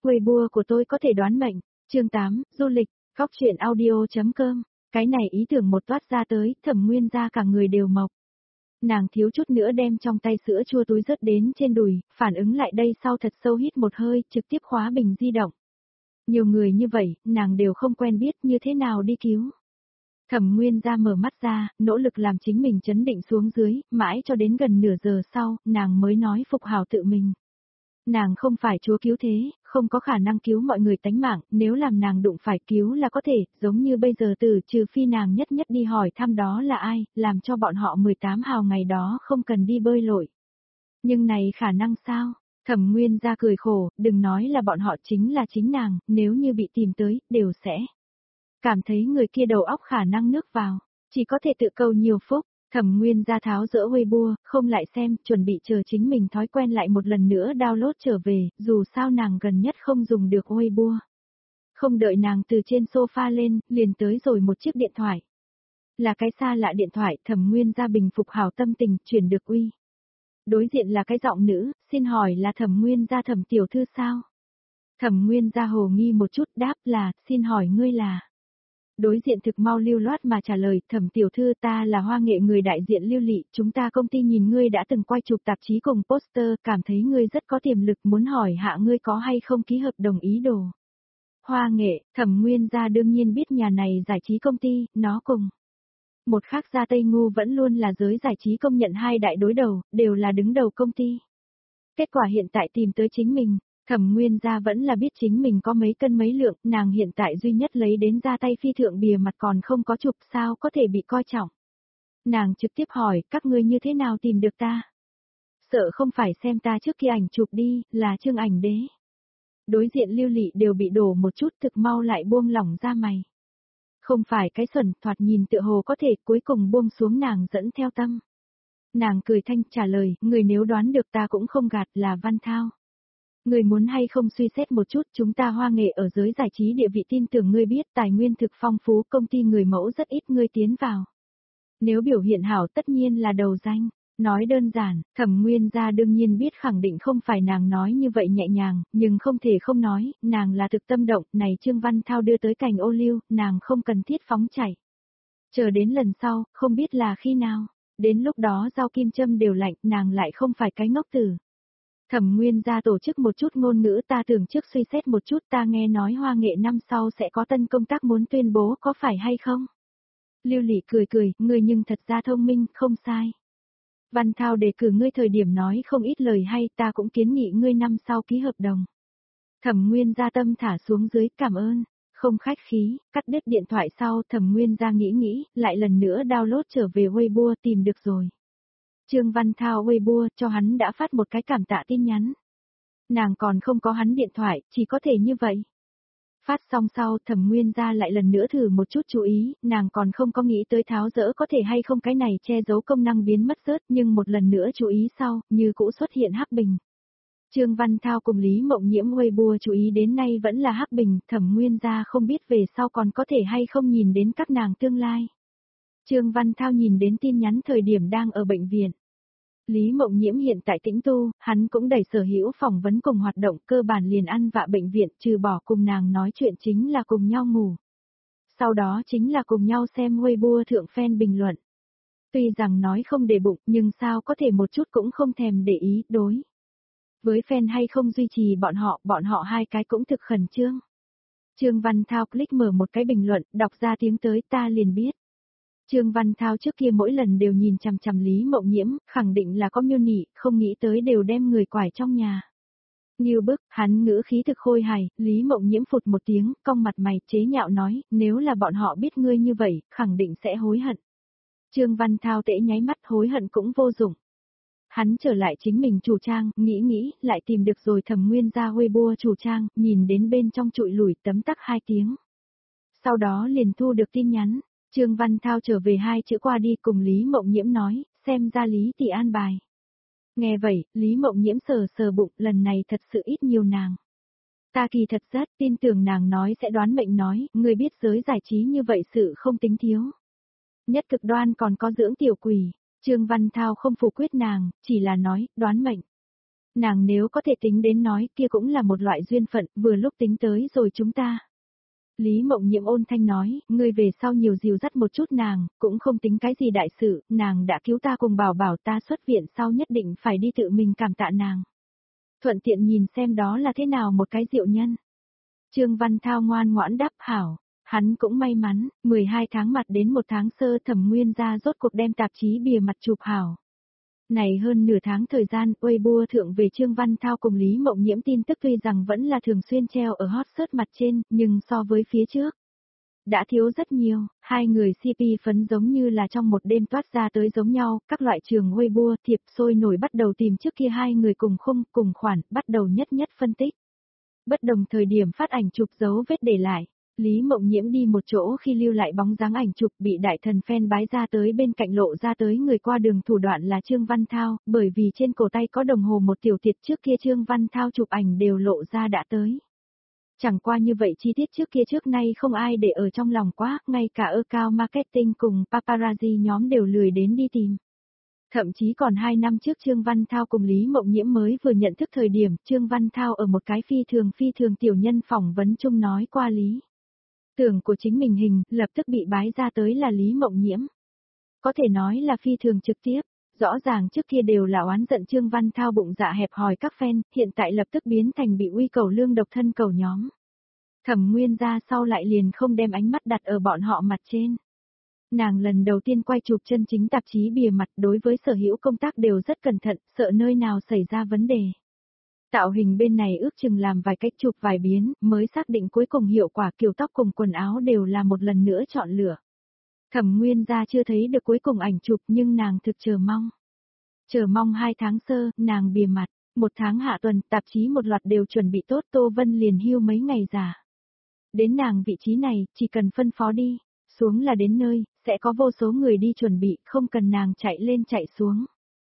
Weibo của tôi có thể đoán mệnh. Chương 8, du lịch, góc truyện audio.com. Cái này ý tưởng một toát ra tới, Thẩm Nguyên gia cả người đều mộc. Nàng thiếu chút nữa đem trong tay sữa chua túi rớt đến trên đùi, phản ứng lại đây sau thật sâu hít một hơi, trực tiếp khóa bình di động. Nhiều người như vậy, nàng đều không quen biết như thế nào đi cứu. Thẩm Nguyên gia mở mắt ra, nỗ lực làm chính mình chấn định xuống dưới, mãi cho đến gần nửa giờ sau, nàng mới nói phục hảo tự mình. Nàng không phải chúa cứu thế, không có khả năng cứu mọi người tánh mạng, nếu làm nàng đụng phải cứu là có thể, giống như bây giờ trừ phi nàng nhất đi hỏi thăm đó là ai, làm cho bọn họ 18 hào ngày đó không cần đi bơi lội. Nhưng này khả năng sao? Thẩm Nguyên gia cười khổ, đừng nói là bọn họ chính là chính nàng, nếu như bị tìm tới, đều sẽ cảm thấy người kia đầu óc khả năng nước vào, chỉ có thể tự cầu nhiều phúc. Thẩm Nguyên gia tháo dỡ Weibo, không lại xem, chuẩn bị chờ chính mình thói quen lại một lần nữa download trở về, dù sao nàng gần nhất không dùng được Weibo. Không đợi nàng từ trên sofa lên, liền tới rồi một chiếc điện thoại. Là cái xa lạ điện thoại, Thẩm Nguyên gia bình phục hảo tâm tình, chuyển được uy. Đối diện là cái giọng nữ, xin hỏi là Thẩm Nguyên gia Thẩm tiểu thư sao? Thẩm Nguyên gia hồ nghi một chút đáp là, xin hỏi ngươi là... Đối diện thực mau lưu loát mà trả lời, Thẩm tiểu thư ta là Hoa Nghệ người đại diện Lưu Lị, chúng ta công ty nhìn ngươi đã từng quay chụp tạp chí cùng poster, cảm thấy ngươi rất có tiềm lực, muốn hỏi hạ ngươi có hay không ký hợp đồng ý đồ. Hoa Nghệ, Thẩm Nguyên gia đương nhiên biết nhà này giải trí công ty, nó cùng một khác gia Tây Ngu vẫn luôn là giới giải trí công nhận hai đại đối đầu, đều là đứng đầu công ty. Kết quả hiện tại tìm tới chính mình. Thẩm Nguyên gia vẫn là biết chính mình có mấy cân mấy lượng, nàng hiện tại duy nhất lấy đến ra tay phi thượng bìa mặt còn không có chụp sao có thể bị coi trọng. Nàng trực tiếp hỏi, các ngươi như thế nào tìm được ta? Sợ không phải xem ta trước khi ảnh chụp đi, là Trương Ảnh Đế. Đối diện Lưu Lị đều bị đổ một chút thực mau lại buông lỏng ra mày. Không phải cái xuẩn, thoạt nhìn tựa hồ có thể cuối cùng buông xuống nàng dẫn theo tâm. Nàng cười thanh trả lời, người nếu đoán được ta cũng không gạt là Văn Thao. Người muốn hay không suy xét một chút, chúng ta Hoa Nghệ ở giới giải trí địa vị tin tưởng ngươi biết tài nguyên thực phong phú, công ty người mẫu rất ít ngươi tiến vào. Nếu biểu hiện hảo tất nhiên là đầu danh, nói đơn giản, Thẩm Nguyên gia đương nhiên biết khẳng định không phải nàng nói như vậy nhẹ nhàng, nhưng không thể không nói, nàng là thực tâm động, này Trương Văn Thao đưa tới cành ô liu, nàng không cần thiết phóng chảy. Chờ đến lần sau, không biết là khi nào, đến lúc đó rau kim châm đều lạnh, nàng lại không phải cái ngốc tử. Thẩm Nguyên gia tổ chức một chút ngôn ngữ ta tưởng trước suy xét một chút ta nghe nói Hoa Nghệ năm sau sẽ có tân công tác muốn tuyên bố có phải hay không? Lưu Lị cười, ngươi nhưng thật ra thông minh, không sai. Văn Thao đề cử ngươi thời điểm nói không ít lời hay ta cũng kiến nghị ngươi năm sau ký hợp đồng. Thẩm Nguyên gia tâm thả xuống dưới cảm ơn, không khách khí, cắt đứt điện thoại sau Thẩm Nguyên gia nghĩ, lại lần nữa download trở về Weibo tìm được rồi. Trương Văn Thao Weibo cho hắn đã phát một cái cảm tạ tin nhắn. Nàng còn không có hắn điện thoại, chỉ có thể như vậy. Phát xong sau Thẩm Nguyên gia lại lần nữa thử một chút chú ý, nàng còn không có nghĩ tới tháo dỡ có thể hay không cái này che giấu công năng biến mất rớt nhưng một lần nữa chú ý sau, như cũ xuất hiện hắc bình. Trương Văn Thao cùng Lý Mộng Nhiễm Weibo chú ý đến nay vẫn là hắc bình, Thẩm Nguyên gia không biết về sau còn có thể hay không nhìn đến các nàng tương lai. Trương Văn Thao nhìn đến tin nhắn thời điểm đang ở bệnh viện. Lý Mộng Nhiễm hiện tại tĩnh tu, hắn cũng đẩy sở hữu phỏng vấn cùng hoạt động cơ bản liền ăn vạ bệnh viện trừ bỏ cùng nàng nói chuyện chính là cùng nhau ngủ. Sau đó chính là cùng nhau xem Weibo thượng fan bình luận. Tuy rằng nói không để bụng nhưng sao có thể một chút cũng không thèm để ý đối. Với fan hay không duy trì bọn họ hai cái cũng thực khẩn trương. Trương Văn Thao click mở một cái bình luận, đọc ra tiếng tới ta liền biết. Trương Văn Thao trước kia mỗi lần đều nhìn chằm chằm Lý Mộng Nhiễm, khẳng định là có miêu nị, không nghĩ tới đều đem người quải trong nhà. Như bức, hắn ngữ khí thực khôi hài, Lý Mộng Nhiễm phụt một tiếng, cong mặt mày, chế nhạo nói, nếu là bọn họ biết ngươi như vậy, khẳng định sẽ hối hận. Trương Văn Thao tễ nháy mắt hối hận cũng vô dụng. Hắn trở lại chính mình chủ trang, nghĩ, lại tìm được rồi Thẩm Nguyên gia Weibo chủ trang, nhìn đến bên trong trụi lủi tấm tắc 2 tiếng. Sau đó liền thu được tin nhắn. Trương Văn Thao trở về 2 chữ qua đi cùng Lý Mộng Nhiễm nói, xem ra Lý tỷ an bài. Nghe vậy, Lý Mộng Nhiễm sờ bụng, lần này thật sự ít nhiều nàng. Ta kỳ thật rất tin tưởng nàng nói sẽ đoán mệnh nói, người biết giới giải trí như vậy sự không tính thiếu. Nhất cực đoan còn có dưỡng tiểu quỷ, Trương Văn Thao không phủ quyết nàng, chỉ là nói, đoán mệnh. Nàng nếu có thể tính đến nói kia cũng là một loại duyên phận, vừa lúc tính tới rồi chúng ta. Lý Mộng Nhiễm ôn thanh nói, ngươi về sau nhiều dìu dắt một chút nàng, cũng không tính cái gì đại sự, nàng đã cứu ta cùng bảo bảo ta xuất viện sau nhất định phải đi tự mình cảm tạ nàng. Thuận tiện nhìn xem đó là thế nào một cái diệu nhân. Trương Văn Thao ngoan ngoãn đáp hảo, hắn cũng may mắn, 12 tháng mặt đến 1 tháng sơ Thẩm Nguyên gia rốt cuộc đem tạp chí bìa mặt chụp hảo. Này hơn nửa tháng thời gian, Weibo thượng về Trương Văn Thao cùng Lý Mộng Nhiễm tin tức tuy rằng vẫn là thường xuyên treo ở hot search mặt trên, nhưng so với phía trước, đã thiếu rất nhiều, hai người CP phấn giống như là trong một đêm toát ra tới giống nhau, các loại trường Weibo thiệp sôi nổi bắt đầu tìm trước kia hai người cùng khung, cùng khoản, bắt đầu nhất nhất phân tích. Bất đồng thời điểm phát ảnh chụp dấu vết để lại. Lý Mộng Nhiễm đi một chỗ khi lưu lại bóng dáng ảnh chụp bị đại thần fan bái ra tới bên cạnh lộ ra tới người qua đường thủ đoạn là Trương Văn Thao, bởi vì trên cổ tay có đồng hồ một tiểu tiệt trước kia Trương Văn Thao chụp ảnh đều lộ ra đã tới. Chẳng qua như vậy chi tiết trước kia trước nay không ai để ở trong lòng quá, ngay cả account marketing cùng paparazzi nhóm đều lười đến đi tìm. Thậm chí còn 2 năm trước Trương Văn Thao cùng Lý Mộng Nhiễm mới vừa nhận thức thời điểm, Trương Văn Thao ở một cái phi thường tiểu nhân phỏng vấn chung nói qua Lý tưởng của chính mình hình, lập tức bị bái ra tới là Lý Mộng Nhiễm. Có thể nói là phi thường trực tiếp, rõ ràng trước kia đều là oán giận Trương Văn Thao bụng dạ hẹp hòi các fan, hiện tại lập tức biến thành bị uy cầu lương độc thân cầu nhóm. Thẩm Nguyên gia sau lại liền không đem ánh mắt đặt ở bọn họ mặt trên. Nàng lần đầu tiên quay chụp chân chính tạp chí bìa mặt đối với sở hữu công tác đều rất cẩn thận, sợ nơi nào xảy ra vấn đề. Tạo hình bên này ước chừng làm vài cách chụp vài biến, mới xác định cuối cùng hiệu quả kiểu tóc cùng quần áo đều là một lần nữa chọn lựa. Thẩm Nguyên gia chưa thấy được cuối cùng ảnh chụp nhưng nàng thực chờ mong. Chờ mong 2 tháng sơ, nàng bìa mặt, 1 tháng hạ tuần, tạp chí một loạt đều chuẩn bị tốt, Tô Vân liền hưu mấy ngày giả. Đến nàng vị trí này, chỉ cần phân phó đi, xuống là đến nơi, sẽ có vô số người đi chuẩn bị, không cần nàng chạy lên chạy xuống.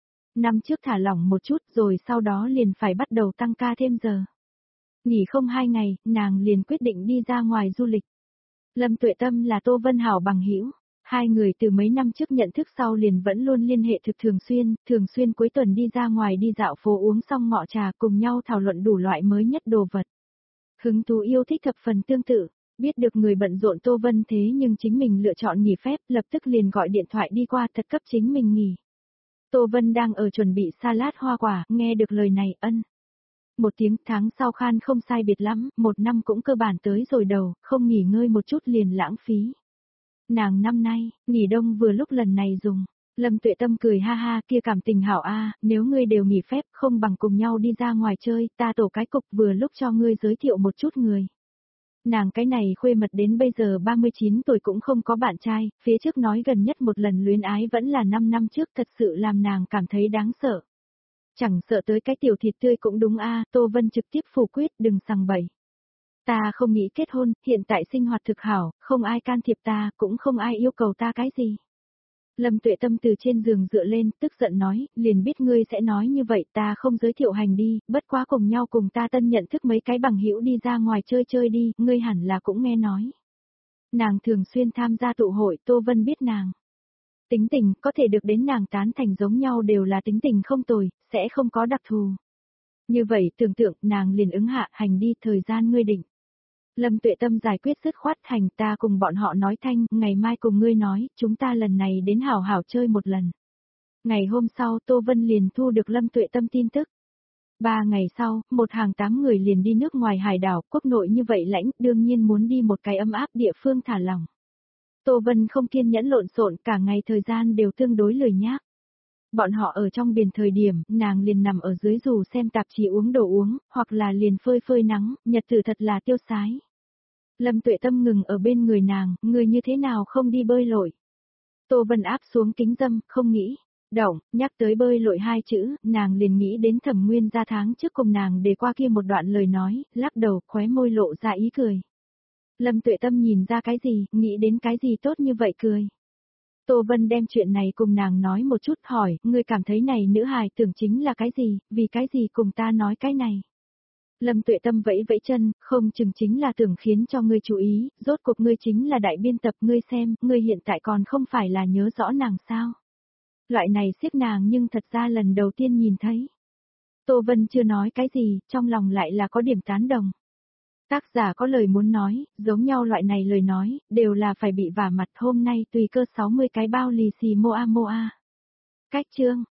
Năm trước thả lỏng một chút rồi sau đó liền phải bắt đầu tăng ca thêm giờ. Nghỉ không 2 ngày, nàng liền quyết định đi ra ngoài du lịch. Lâm Tuệ Tâm là Tô Vân Hảo bằng hữu, hai người từ mấy năm trước nhận thức sau liền vẫn luôn liên hệ thực thường xuyên cuối tuần đi ra ngoài đi dạo phố uống xong ngọ trà cùng nhau thảo luận đủ loại mới nhất đồ vật. Hứng thú yêu thích thập phần tương tự, biết được người bận rộn Tô Vân thế nhưng chính mình lựa chọn nghỉ phép, lập tức liền gọi điện thoại đi qua thật cấp chính mình nghỉ. Tô Vân đang ở chuẩn bị salad hoa quả, nghe được lời này ân. Một tiếng tháng sau khan không sai biệt lắm, 1 năm cũng cơ bản tới rồi đầu, không nghỉ ngơi một chút liền lãng phí. Nàng năm nay, nghỉ đông vừa lúc lần này dùng. Lâm Tuệ Tâm cười ha ha kia cảm tình hảo a, nếu ngươi đều nghỉ phép không bằng cùng nhau đi ra ngoài chơi, ta tổ cái cục vừa lúc cho ngươi giới thiệu một chút người. Nàng cái này khuê mật đến bây giờ 39 tuổi cũng không có bạn trai, phía trước nói gần nhất một lần luyến ái vẫn là 5 năm trước thật sự làm nàng cảm thấy đáng sợ. Chẳng sợ tới cái tiểu thịt tươi cũng đúng a, Tô Vân trực tiếp phủ quyết đừng sằng bậy. Ta không nghĩ kết hôn, hiện tại sinh hoạt thực hảo, không ai can thiệp ta, cũng không ai yêu cầu ta cái gì. Lâm Tuệ Tâm từ trên giường dựa lên, tức giận nói, liền biết ngươi sẽ nói như vậy, ta không giới thiệu hành đi, bất quá cùng nhau cùng ta tân nhận thức mấy cái bằng hữu đi ra ngoài chơi chơi đi, ngươi hẳn là cũng nghe nói. Nàng thường xuyên tham gia tụ hội, Tô Vân biết nàng. Tính tình, có thể được đến nàng tán thành giống nhau đều là tính tình không tồi, sẽ không có đặc thù. Như vậy tưởng tượng, nàng liền ứng hạ, hành đi, thời gian ngươi định. Lâm Tuệ Tâm giải quyết dứt khoát thành ta cùng bọn họ nói thanh, ngày mai cùng ngươi nói, chúng ta lần này đến hảo hảo chơi một lần. Ngày hôm sau Tô Vân liền thu được Lâm Tuệ Tâm tin tức. 3 ngày sau, một hàng 8 người liền đi nước ngoài hải đảo, quốc nội như vậy lãnh, đương nhiên muốn đi một cái ấm áp địa phương thả lỏng. Tô Vân không kiên nhẫn lộn xộn, cả ngày thời gian đều tương đối lười nhác. Bọn họ ở trong biển thời điểm, nàng liền nằm ở dưới dù xem tạp chí uống đồ uống, hoặc là liền phơi phơi nắng, nhật tử thật là tiêu sái. Lâm Tuệ Tâm ngừng ở bên người nàng, người như thế nào không đi bơi lội. Tô Vân áp xuống kính dâm, không nghĩ. Động, nhắc tới bơi lội 2 chữ, nàng liền nghĩ đến Thẩm Nguyên gia tháng trước cùng nàng để qua kia một đoạn lời nói, lắc đầu, khóe môi lộ ra ý cười. Lâm Tuệ Tâm nhìn ra cái gì, nghĩ đến cái gì tốt như vậy cười. Tô Vân đem chuyện này cùng nàng nói một chút hỏi, ngươi cảm thấy này nữ hài tưởng chính là cái gì, vì cái gì cùng ta nói cái này. Lâm Tuệ Tâm vẫy vẫy chân, không chừng chính là tưởng khiến cho ngươi chú ý, rốt cuộc ngươi chính là đại biên tập, ngươi xem, ngươi hiện tại còn không phải là nhớ rõ nàng sao. Loại này xếp nàng nhưng thật ra lần đầu tiên nhìn thấy. Tô Vân chưa nói cái gì, trong lòng lại là có điểm tán đồng. Tác giả có lời muốn nói, giống nhau loại này lời nói, đều là phải bị vả mặt hôm nay tùy cơ 60 cái bao lì xì moa moa. Cách chương.